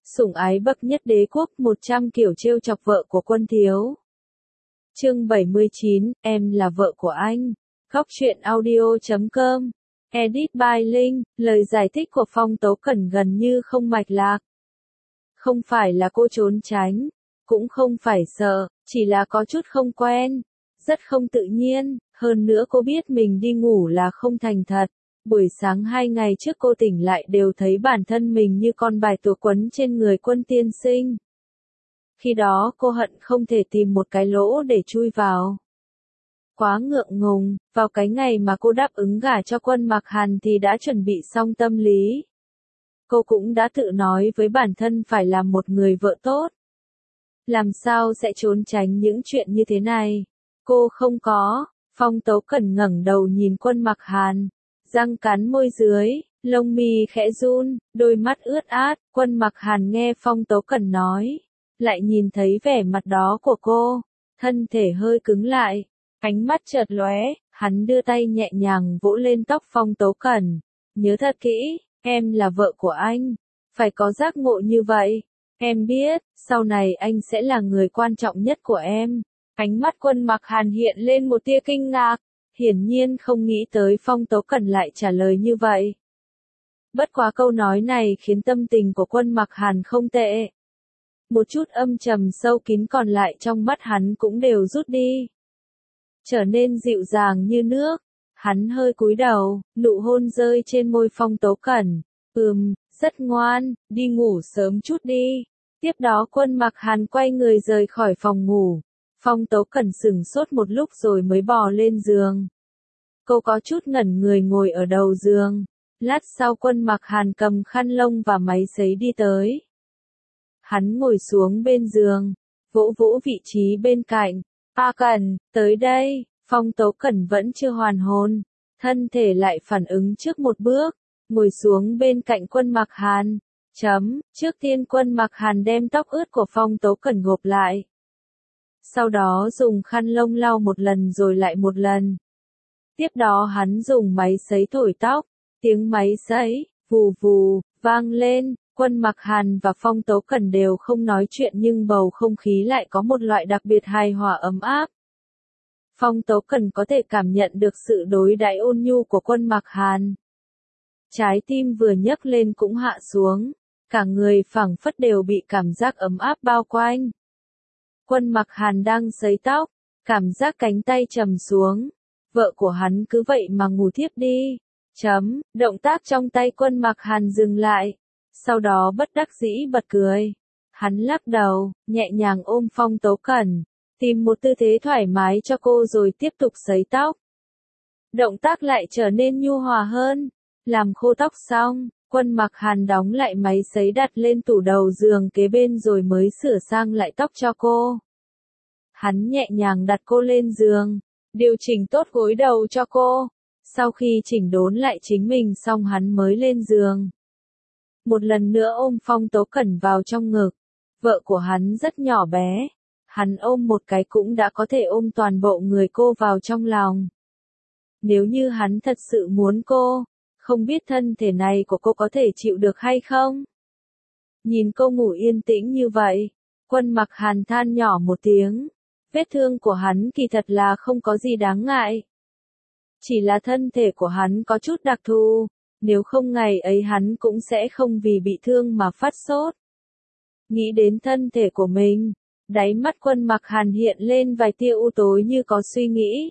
Sủng ái bậc nhất đế quốc, 100 kiểu trêu chọc vợ của Quân Thiếu. Chương 79, em là vợ của anh. Góc truyện audio.com. Edit by Linh. Lời giải thích của Phong Tố Cẩn gần như không mạch lạc. Không phải là cô trốn tránh, cũng không phải sợ, chỉ là có chút không quen, rất không tự nhiên, hơn nữa cô biết mình đi ngủ là không thành thật. Buổi sáng 2 ngày trước cô tỉnh lại đều thấy bản thân mình như con bài tùa quấn trên người Quân tiên sinh. Khi đó cô hận không thể tìm một cái lỗ để chui vào. Quá ngượng ngùng, vào cái ngày mà cô đáp ứng gả cho Quân Mặc Hàn thì đã chuẩn bị xong tâm lý. Cô cũng đã tự nói với bản thân phải làm một người vợ tốt. Làm sao sẽ trốn tránh những chuyện như thế này? Cô không có. Phong Tố Cẩn ngẩng đầu nhìn Quân Mặc Hàn, răng cắn môi dưới, lông mi khẽ run, đôi mắt ướt át. Quân Mặc Hàn nghe Phong Tố Cẩn nói, lại nhìn thấy vẻ mặt đó của cô, thân thể hơi cứng lại, ánh mắt chợt lóe, hắn đưa tay nhẹ nhàng vỗ lên tóc Phong Tố Cẩn. Nhớ thật kỹ, em là vợ của anh, phải có giác ngộ như vậy. Em biết, sau này anh sẽ là người quan trọng nhất của em. Ánh mắt Quân Mặc Hàn hiện lên một tia kinh ngạc, hiển nhiên không nghĩ tới Phong Tố Cẩn lại trả lời như vậy. Bất quá câu nói này khiến tâm tình của Quân Mặc Hàn không tệ. Một chút âm trầm sâu kín còn lại trong mắt hắn cũng đều rút đi, trở nên dịu dàng như nước. Hắn hơi cúi đầu, nụ hôn rơi trên môi Phong Tố Cẩn. Rất ngoan, đi ngủ sớm chút đi. Tiếp đó Quân Mặc Hàn quay người rời khỏi phòng ngủ. Phong Tố Cẩn sững sốt một lúc rồi mới bò lên giường. Cô có chút ngẩn người ngồi ở đầu giường. Lát sau Quân Mặc Hàn cầm khăn lông và máy sấy đi tới. Hắn ngồi xuống bên giường, vỗ vỗ vị trí bên cạnh. A Cẩn, tới đây. Phong Tố Cẩn vẫn chưa hoàn hồn, thân thể lại phản ứng trước một bước, ngồi xuống bên cạnh Quân Mặc Hàn. Trước tiên Quân Mặc Hàn đem tóc ướt của Phong Tố Cẩn gộp lại. Sau đó dùng khăn lông lau một lần rồi lại một lần. Tiếp đó hắn dùng máy sấy thổi tóc, tiếng máy sấy, vù vù, vang lên. Quân Mặc Hàn và Phong Tố Cẩn đều không nói chuyện nhưng bầu không khí lại có một loại đặc biệt hài hòa ấm áp. Phong Tố Cẩn có thể cảm nhận được sự đối đãi ôn nhu của Quân Mặc Hàn. Trái tim vừa nhấc lên cũng hạ xuống, cả người phảng phất đều bị cảm giác ấm áp bao quanh. Quân Mặc Hàn đang sấy tóc, cảm giác cánh tay trầm xuống. Vợ của hắn cứ vậy mà ngủ thiếp đi. Động tác trong tay Quân Mặc Hàn dừng lại, sau đó bất đắc dĩ bật cười. Hắn lắc đầu, nhẹ nhàng ôm Phong Tố Cẩn, tìm một tư thế thoải mái cho cô rồi tiếp tục sấy tóc. Động tác lại trở nên nhu hòa hơn. Làm khô tóc xong, Quân Mặc Hàn đóng lại máy sấy đặt lên tủ đầu giường kế bên rồi mới sửa sang lại tóc cho cô. Hắn nhẹ nhàng đặt cô lên giường, điều chỉnh tốt gối đầu cho cô. Sau khi chỉnh đốn lại chính mình xong hắn mới lên giường. Một lần nữa ôm Phong Tố Cẩn vào trong ngực. Vợ của hắn rất nhỏ bé. Hắn ôm một cái cũng đã có thể ôm toàn bộ người cô vào trong lòng. Nếu như hắn thật sự muốn cô, không biết thân thể này của cô có thể chịu được hay không? Nhìn cô ngủ yên tĩnh như vậy, Quân Mặc Hàn than nhỏ một tiếng. Vết thương của hắn kỳ thật là không có gì đáng ngại. Chỉ là thân thể của hắn có chút đặc thù, nếu không ngày ấy hắn cũng sẽ không vì bị thương mà phát sốt. Nghĩ đến thân thể của mình, đáy mắt Quân Mặc Hàn hiện lên vài tia u tối như có suy nghĩ.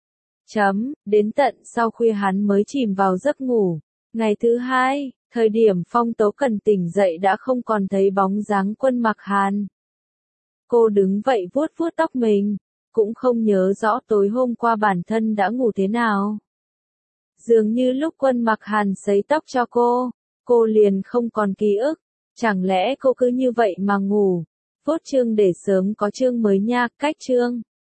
Đến tận sau khuya hắn mới chìm vào giấc ngủ. Ngày thứ hai, thời điểm Phong Tố Cẩn tỉnh dậy đã không còn thấy bóng dáng Quân Mặc Hàn. Cô đứng vậy vuốt vuốt tóc mình, cũng không nhớ rõ tối hôm qua bản thân đã ngủ thế nào. Dường như lúc Quân Mặc Hàn sấy tóc cho cô liền không còn ký ức. Chẳng lẽ cô cứ như vậy mà ngủ? Phốt chương để sớm có chương mới nha. Cách chương